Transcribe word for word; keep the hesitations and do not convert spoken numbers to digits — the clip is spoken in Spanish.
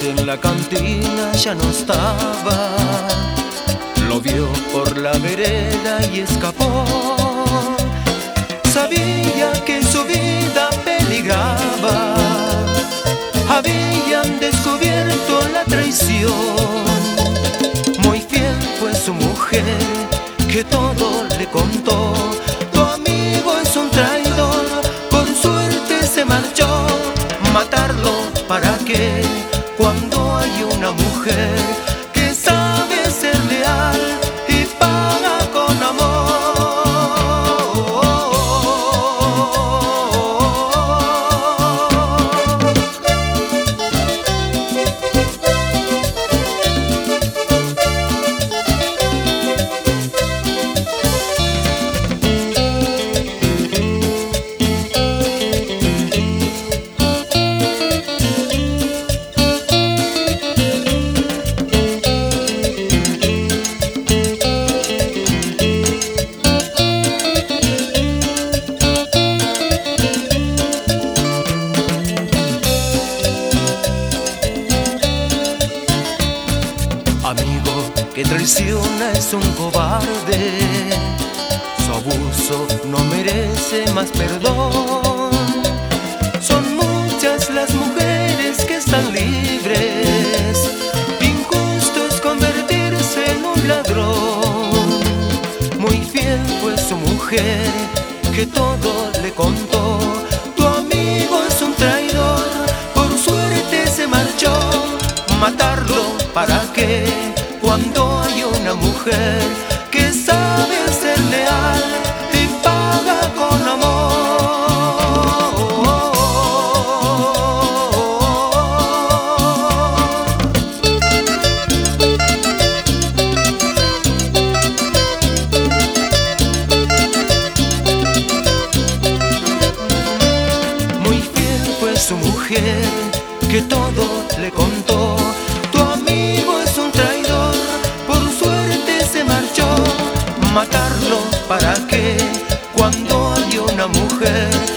en la cantina ya no estaba. Lo vio por la vereda y escapó. Sabía que su vida peligraba. Habían descubierto la traición. Muy fiel fue su mujer, que todo le contó. Tu amigo es un traidor, por suerte se marchó. Matarlo, ¿para qué? Cuando hay una mujer que sabe ser leal y paga con amor. Amigo que traiciona es un cobarde, su abuso no merece más perdón. Son muchas las mujeres que están libres, injusto es convertirse en un ladrón. Muy fiel fue su mujer, que todo le contó. Tu amigo es un traidor, por suerte se marchó. Matarlo, ¿para qué? Cuando hay una mujer que sabe ser leal y paga con amor. Muy fiel fue su mujer, que todo le contó. Tu amigo es un traidor, por suerte se marchó. Matarlo, ¿para qué? Cuando hay una mujer